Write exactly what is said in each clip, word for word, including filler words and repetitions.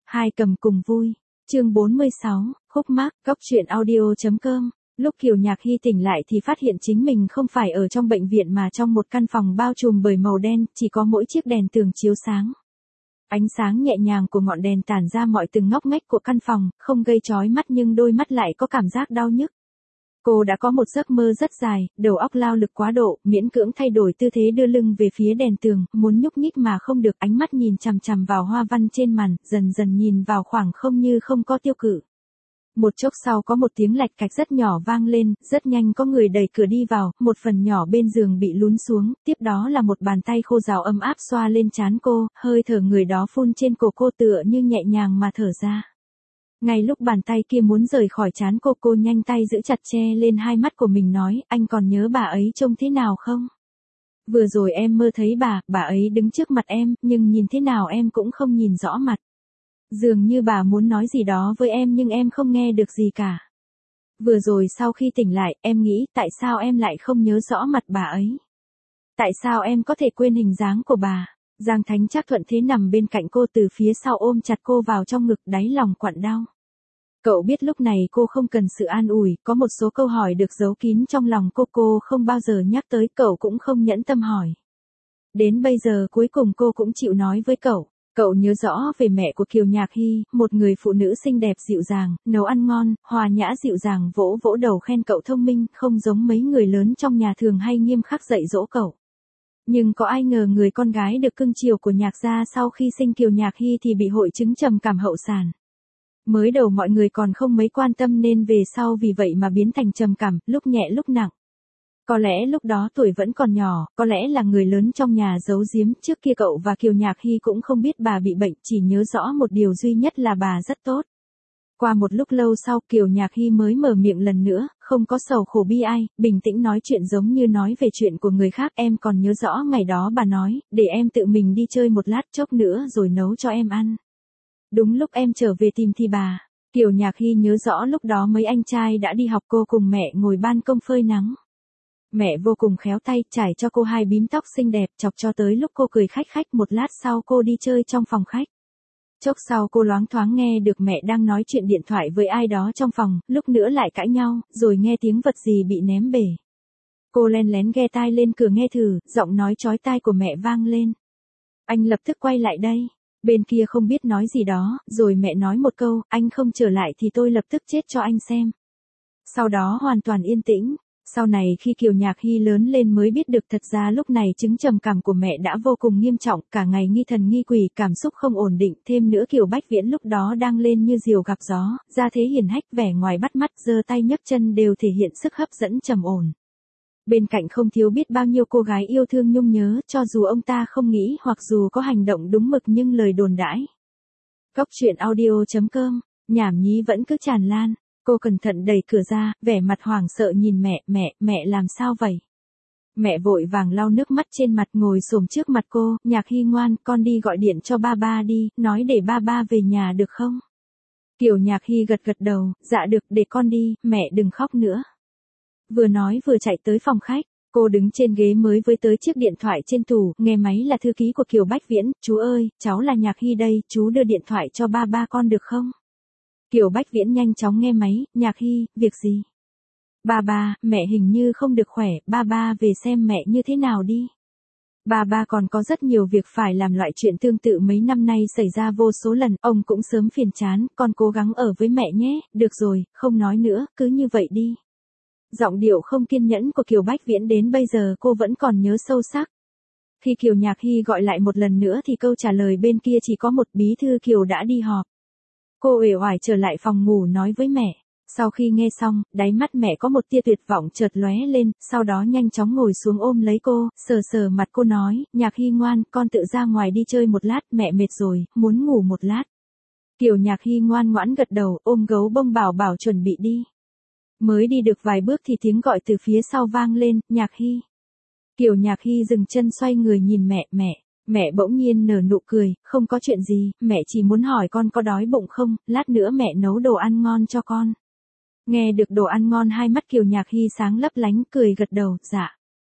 Hai cầm cùng vui. Chương bốn mươi sáu, khúc mắc, góc truyện audio.com. Lúc Kiều Nhạc Hy tỉnh lại thì phát hiện chính mình không phải ở trong bệnh viện mà trong một căn phòng bao trùm bởi màu đen, chỉ có mỗi chiếc đèn tường chiếu sáng. Ánh sáng nhẹ nhàng của ngọn đèn tản ra mọi từng ngóc ngách của căn phòng, không gây chói mắt nhưng đôi mắt lại có cảm giác đau nhức. Cô đã có một giấc mơ rất dài, đầu óc lao lực quá độ, miễn cưỡng thay đổi tư thế đưa lưng về phía đèn tường, muốn nhúc nhích mà không được, ánh mắt nhìn chằm chằm vào hoa văn trên màn, dần dần nhìn vào khoảng không như không có tiêu cự. Một chốc sau có một tiếng lạch cạch rất nhỏ vang lên, rất nhanh có người đẩy cửa đi vào, một phần nhỏ bên giường bị lún xuống, tiếp đó là một bàn tay khô ráo ấm áp xoa lên trán cô, hơi thở người đó phun trên cổ cô tựa như nhẹ nhàng mà thở ra. Ngay lúc bàn tay kia muốn rời khỏi trán cô, cô nhanh tay giữ chặt che lên hai mắt của mình nói, anh còn nhớ bà ấy trông thế nào không? Vừa rồi em mơ thấy bà, bà ấy đứng trước mặt em, nhưng nhìn thế nào em cũng không nhìn rõ mặt. Dường như bà muốn nói gì đó với em nhưng em không nghe được gì cả. Vừa rồi sau khi tỉnh lại, em nghĩ tại sao em lại không nhớ rõ mặt bà ấy? Tại sao em có thể quên hình dáng của bà? Giang Thánh Trác thuận thế nằm bên cạnh cô từ phía sau ôm chặt cô vào trong ngực, đáy lòng quặn đau. Cậu biết lúc này cô không cần sự an ủi, có một số câu hỏi được giấu kín trong lòng cô cô không bao giờ nhắc tới, cậu cũng không nhẫn tâm hỏi. Đến bây giờ cuối cùng cô cũng chịu nói với cậu. Cậu nhớ rõ về mẹ của Kiều Nhạc Hy, một người phụ nữ xinh đẹp dịu dàng, nấu ăn ngon, hòa nhã dịu dàng, vỗ vỗ đầu khen cậu thông minh, không giống mấy người lớn trong nhà thường hay nghiêm khắc dạy dỗ cậu. Nhưng có ai ngờ người con gái được cưng chiều của Nhạc gia sau khi sinh Kiều Nhạc Hy thì bị hội chứng trầm cảm hậu sản. Mới đầu mọi người còn không mấy quan tâm nên về sau vì vậy mà biến thành trầm cảm, lúc nhẹ lúc nặng. Có lẽ lúc đó tuổi vẫn còn nhỏ, có lẽ là người lớn trong nhà giấu giếm, trước kia cậu và Kiều Nhạc Hy cũng không biết bà bị bệnh, chỉ nhớ rõ một điều duy nhất là bà rất tốt. Qua một lúc lâu sau Kiều Nhạc Hy mới mở miệng lần nữa, không có sầu khổ bi ai, bình tĩnh nói chuyện giống như nói về chuyện của người khác. Em còn nhớ rõ ngày đó bà nói, để em tự mình đi chơi một lát chốc nữa rồi nấu cho em ăn. Đúng lúc em trở về tìm thì bà. Kiều Nhạc Hy nhớ rõ lúc đó mấy anh trai đã đi học, cô cùng mẹ ngồi ban công phơi nắng. Mẹ vô cùng khéo tay, trải cho cô hai bím tóc xinh đẹp, chọc cho tới lúc cô cười khách khách. Một lát sau cô đi chơi trong phòng khách. Chốc sau cô loáng thoáng nghe được mẹ đang nói chuyện điện thoại với ai đó trong phòng, lúc nữa lại cãi nhau, rồi nghe tiếng vật gì bị ném bể. Cô len lén ghe tai lên cửa nghe thử, giọng nói chói tai của mẹ vang lên. Anh lập tức quay lại đây. Bên kia không biết nói gì đó, rồi mẹ nói một câu, anh không trở lại thì tôi lập tức chết cho anh xem. Sau đó hoàn toàn yên tĩnh. Sau này khi Kiều Nhạc Hy lớn lên mới biết được thật ra lúc này chứng trầm cảm của mẹ đã vô cùng nghiêm trọng, cả ngày nghi thần nghi quỷ, cảm xúc không ổn định, thêm nữa Kiều Bách Viễn lúc đó đang lên như diều gặp gió, ra thế hiền hách, vẻ ngoài bắt mắt, giơ tay nhấc chân đều thể hiện sức hấp dẫn trầm ổn. Bên cạnh không thiếu biết bao nhiêu cô gái yêu thương nhung nhớ, cho dù ông ta không nghĩ hoặc dù có hành động đúng mực nhưng lời đồn đãi. Góc truyện audio.com, nhảm nhí vẫn cứ tràn lan. Cô cẩn thận đẩy cửa ra, vẻ mặt hoảng sợ nhìn mẹ, mẹ, mẹ làm sao vậy? Mẹ vội vàng lau nước mắt trên mặt ngồi xổm trước mặt cô, Nhạc Hy ngoan, con đi gọi điện cho ba ba đi, nói để ba ba về nhà được không? Kiều Nhạc Hy gật gật đầu, dạ được, để con đi, mẹ đừng khóc nữa. Vừa nói vừa chạy tới phòng khách, cô đứng trên ghế mới với tới chiếc điện thoại trên tủ, nghe máy là thư ký của Kiều Bách Viễn, chú ơi, cháu là Nhạc Hy đây, chú đưa điện thoại cho ba ba con được không? Kiều Bách Viễn nhanh chóng nghe máy, Nhạc Hy, việc gì? Ba ba, mẹ hình như không được khỏe, ba ba về xem mẹ như thế nào đi. Ba ba còn có rất nhiều việc phải làm, loại chuyện tương tự mấy năm nay xảy ra vô số lần, ông cũng sớm phiền chán, con cố gắng ở với mẹ nhé, được rồi, không nói nữa, cứ như vậy đi. Giọng điệu không kiên nhẫn của Kiều Bách Viễn đến bây giờ cô vẫn còn nhớ sâu sắc. Khi Kiều Nhạc Hy gọi lại một lần nữa thì câu trả lời bên kia chỉ có một, bí thư Kiều đã đi họp. Cô uể oải trở lại phòng ngủ nói với mẹ. Sau khi nghe xong, đáy mắt mẹ có một tia tuyệt vọng chợt lóe lên, sau đó nhanh chóng ngồi xuống ôm lấy cô, sờ sờ mặt cô nói, Nhạc Hy ngoan, con tự ra ngoài đi chơi một lát, mẹ mệt rồi, muốn ngủ một lát. Kiều Nhạc Hy ngoan ngoãn gật đầu, ôm gấu bông bảo bảo chuẩn bị đi. Mới đi được vài bước thì tiếng gọi từ phía sau vang lên, Nhạc Hy. Kiều Nhạc Hy dừng chân xoay người nhìn mẹ, mẹ. Mẹ bỗng nhiên nở nụ cười, không có chuyện gì, mẹ chỉ muốn hỏi con có đói bụng không, lát nữa mẹ nấu đồ ăn ngon cho con. Nghe được đồ ăn ngon hai mắt Kiều Nhạc Hy sáng lấp lánh, cười gật đầu, dạ.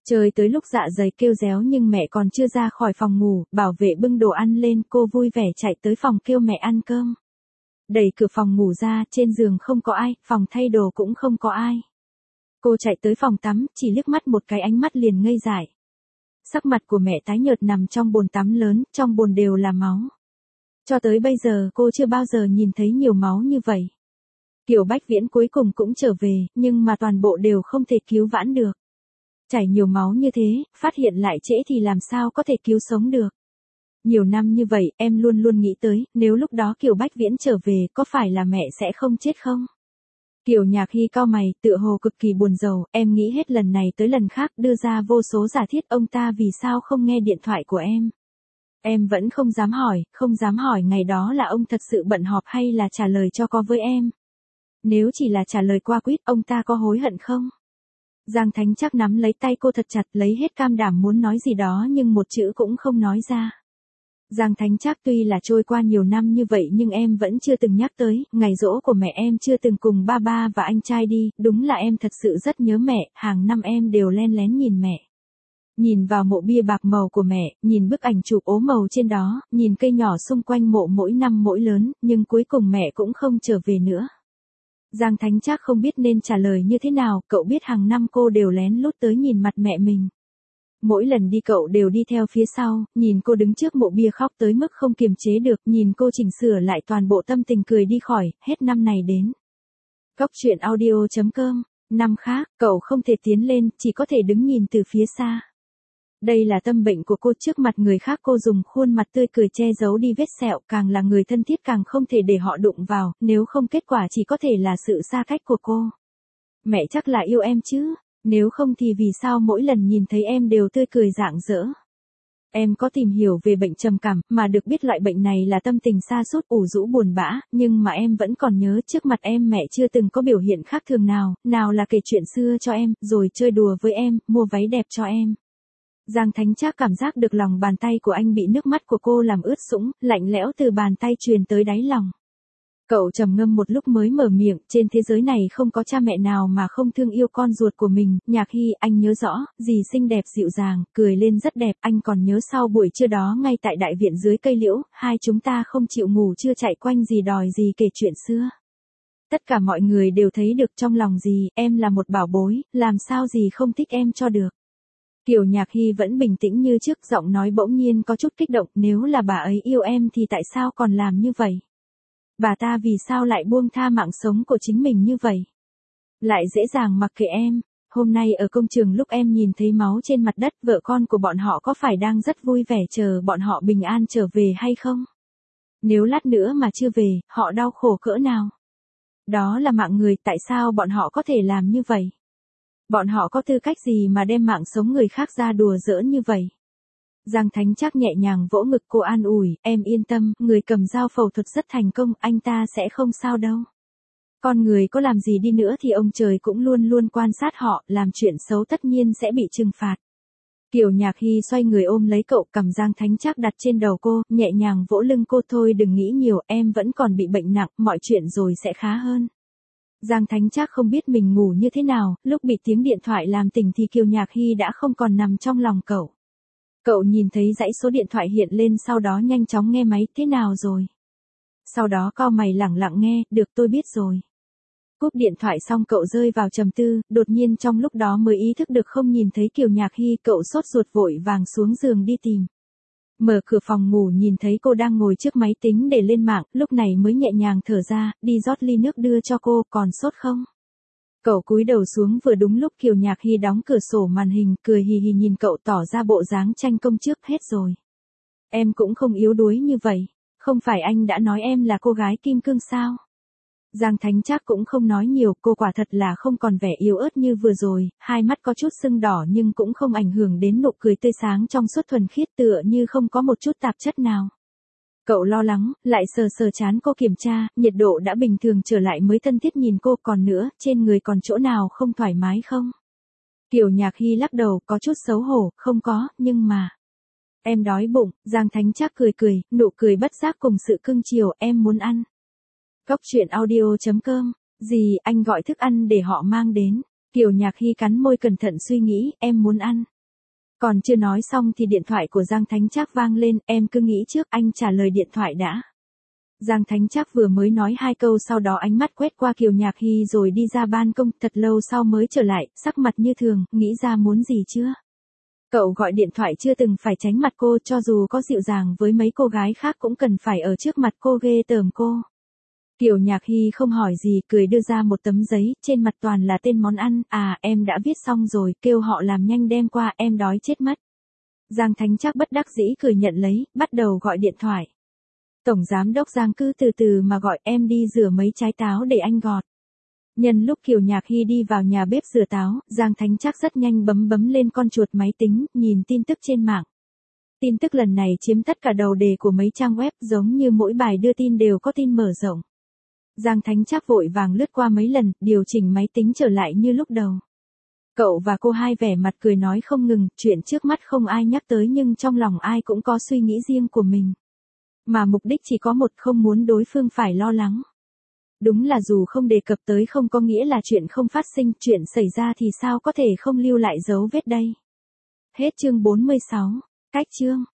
Chơi tới lúc dạ dày kêu réo nhưng mẹ còn chưa ra khỏi phòng ngủ, bảo vệ bưng đồ ăn lên, cô vui vẻ chạy tới phòng kêu mẹ ăn cơm. Đẩy cửa phòng ngủ ra, trên giường không có ai, phòng thay đồ cũng không có ai. Cô chạy tới phòng tắm, chỉ liếc mắt một cái ánh mắt liền ngây dại. Sắc mặt của mẹ tái nhợt nằm trong bồn tắm lớn, trong bồn đều là máu. Cho tới bây giờ cô chưa bao giờ nhìn thấy nhiều máu như vậy. Kiều Bách Viễn cuối cùng cũng trở về, nhưng mà toàn bộ đều không thể cứu vãn được. Chảy nhiều máu như thế, phát hiện lại trễ thì làm sao có thể cứu sống được. Nhiều năm như vậy, em luôn luôn nghĩ tới, nếu lúc đó Kiều Bách Viễn trở về, có phải là mẹ sẽ không chết không? Kiều Nhạc Hy cau mày, tựa hồ cực kỳ buồn rầu, em nghĩ hết lần này tới lần khác đưa ra vô số giả thiết ông ta vì sao không nghe điện thoại của em. Em vẫn không dám hỏi, không dám hỏi ngày đó là ông thật sự bận họp hay là trả lời cho có với em. Nếu chỉ là trả lời qua quýt, ông ta có hối hận không? Giang Thánh Trác nắm lấy tay cô thật chặt, lấy hết can đảm muốn nói gì đó nhưng một chữ cũng không nói ra. Giang Thánh Trác tuy là trôi qua nhiều năm như vậy nhưng em vẫn chưa từng nhắc tới, ngày giỗ của mẹ em chưa từng cùng ba ba và anh trai đi, đúng là em thật sự rất nhớ mẹ, hàng năm em đều len lén nhìn mẹ. Nhìn vào mộ bia bạc màu của mẹ, nhìn bức ảnh chụp ố màu trên đó, nhìn cây nhỏ xung quanh mộ mỗi năm mỗi lớn, nhưng cuối cùng mẹ cũng không trở về nữa. Giang Thánh Trác không biết nên trả lời như thế nào, cậu biết hàng năm cô đều lén lút tới nhìn mặt mẹ mình. Mỗi lần đi cậu đều đi theo phía sau, nhìn cô đứng trước mộ bia khóc tới mức không kiềm chế được, nhìn cô chỉnh sửa lại toàn bộ tâm tình cười đi khỏi, hết năm này đến. Góc truyện audio chấm com, năm khác, cậu không thể tiến lên, chỉ có thể đứng nhìn từ phía xa. Đây là tâm bệnh của cô, trước mặt người khác cô dùng khuôn mặt tươi cười che giấu đi vết sẹo, càng là người thân thiết càng không thể để họ đụng vào, nếu không kết quả chỉ có thể là sự xa cách của cô. Mẹ chắc là yêu em chứ, nếu không thì vì sao mỗi lần nhìn thấy em đều tươi cười rạng rỡ. Em có tìm hiểu về bệnh trầm cảm, mà được biết loại bệnh này là tâm tình sa sút ủ rũ buồn bã, nhưng mà em vẫn còn nhớ trước mặt em mẹ chưa từng có biểu hiện khác thường nào, nào là kể chuyện xưa cho em, rồi chơi đùa với em, mua váy đẹp cho em. Giang Thánh Trác cảm giác được lòng bàn tay của anh bị nước mắt của cô làm ướt sũng, lạnh lẽo từ bàn tay truyền tới đáy lòng. Cậu trầm ngâm một lúc mới mở miệng, trên thế giới này không có cha mẹ nào mà không thương yêu con ruột của mình. Nhạc Hy, anh nhớ rõ, dì xinh đẹp dịu dàng, cười lên rất đẹp, anh còn nhớ sau buổi trưa đó ngay tại đại viện dưới cây liễu, hai chúng ta không chịu ngủ chưa chạy quanh dì đòi dì kể chuyện xưa. Tất cả mọi người đều thấy được trong lòng dì, em là một bảo bối, làm sao dì không thích em cho được. Kiều Nhạc Hy vẫn bình tĩnh như trước, giọng nói bỗng nhiên có chút kích động, nếu là bà ấy yêu em thì tại sao còn làm như vậy? Bà ta vì sao lại buông tha mạng sống của chính mình như vậy? Lại dễ dàng mặc kệ em. Hôm nay ở công trường lúc em nhìn thấy máu trên mặt đất, vợ con của bọn họ có phải đang rất vui vẻ chờ bọn họ bình an trở về hay không? Nếu lát nữa mà chưa về, họ đau khổ cỡ nào? Đó là mạng người, tại sao bọn họ có thể làm như vậy? Bọn họ có tư cách gì mà đem mạng sống người khác ra đùa giỡn như vậy? Giang Thánh Trác nhẹ nhàng vỗ ngực cô an ủi, em yên tâm, người cầm dao phẫu thuật rất thành công, anh ta sẽ không sao đâu. Con người có làm gì đi nữa thì ông trời cũng luôn luôn quan sát họ, làm chuyện xấu tất nhiên sẽ bị trừng phạt. Kiều Nhạc Hy xoay người ôm lấy cậu, cầm Giang Thánh Trác đặt trên đầu cô, nhẹ nhàng vỗ lưng cô, thôi đừng nghĩ nhiều, em vẫn còn bị bệnh nặng, mọi chuyện rồi sẽ khá hơn. Giang Thánh Trác không biết mình ngủ như thế nào, lúc bị tiếng điện thoại làm tỉnh thì Kiều Nhạc Hy đã không còn nằm trong lòng cậu. Cậu nhìn thấy dãy số điện thoại hiện lên, sau đó nhanh chóng nghe máy, thế nào rồi? Sau đó cau mày lẳng lặng nghe, được tôi biết rồi. Cúp điện thoại xong cậu rơi vào trầm tư, đột nhiên trong lúc đó mới ý thức được không nhìn thấy Kiều Nhạc Hy, cậu sốt ruột vội vàng xuống giường đi tìm. Mở cửa phòng ngủ nhìn thấy cô đang ngồi trước máy tính để lên mạng, lúc này mới nhẹ nhàng thở ra, đi rót ly nước đưa cho cô, còn sốt không? Cậu cúi đầu xuống vừa đúng lúc Kiều Nhạc Hy đóng cửa sổ màn hình, cười hì hì nhìn cậu tỏ ra bộ dáng tranh công trước, hết rồi. Em cũng không yếu đuối như vậy, không phải anh đã nói em là cô gái kim cương sao? Giang Thánh Trác cũng không nói nhiều, cô quả thật là không còn vẻ yếu ớt như vừa rồi, hai mắt có chút sưng đỏ nhưng cũng không ảnh hưởng đến nụ cười tươi sáng trong suốt thuần khiết, tựa như không có một chút tạp chất nào. Cậu lo lắng, lại sờ sờ trán cô kiểm tra, nhiệt độ đã bình thường trở lại mới thân thiết nhìn cô, còn nữa, trên người còn chỗ nào không thoải mái không? Kiều Nhạc Hy lắc đầu, có chút xấu hổ, không có, nhưng mà... Em đói bụng, Giang Thánh Trác cười cười, nụ cười bất giác cùng sự cưng chiều, em muốn ăn. Góc truyện audio chấm com, gì, anh gọi thức ăn để họ mang đến. Kiều Nhạc Hy cắn môi cẩn thận suy nghĩ, em muốn ăn. Còn chưa nói xong thì điện thoại của Giang Thánh Trác vang lên, em cứ nghĩ trước, anh trả lời điện thoại đã. Giang Thánh Trác vừa mới nói hai câu sau đó ánh mắt quét qua Kiều Nhạc Hy rồi đi ra ban công, thật lâu sau mới trở lại, sắc mặt như thường, nghĩ ra muốn gì chưa? Cậu gọi điện thoại chưa từng phải tránh mặt cô, cho dù có dịu dàng với mấy cô gái khác cũng cần phải ở trước mặt cô ghê tởm cô. Kiều Nhạc Hy không hỏi gì, cười đưa ra một tấm giấy, trên mặt toàn là tên món ăn, à em đã viết xong rồi, kêu họ làm nhanh đem qua, em đói chết mất. Giang Thánh Trác bất đắc dĩ cười nhận lấy, bắt đầu gọi điện thoại. Tổng giám đốc Giang cứ từ từ mà gọi, em đi rửa mấy trái táo để anh gọt. Nhân lúc Kiều Nhạc Hy đi vào nhà bếp rửa táo, Giang Thánh Trác rất nhanh bấm bấm lên con chuột máy tính, nhìn tin tức trên mạng. Tin tức lần này chiếm tất cả đầu đề của mấy trang web, giống như mỗi bài đưa tin đều có tin mở rộng. Giang Thánh Trác vội vàng lướt qua mấy lần, điều chỉnh máy tính trở lại như lúc đầu. Cậu và cô hai vẻ mặt cười nói không ngừng, chuyện trước mắt không ai nhắc tới nhưng trong lòng ai cũng có suy nghĩ riêng của mình. Mà mục đích chỉ có một, không muốn đối phương phải lo lắng. Đúng là dù không đề cập tới không có nghĩa là chuyện không phát sinh, chuyện xảy ra thì sao có thể không lưu lại dấu vết đây. Hết chương bốn mươi sáu, cách chương.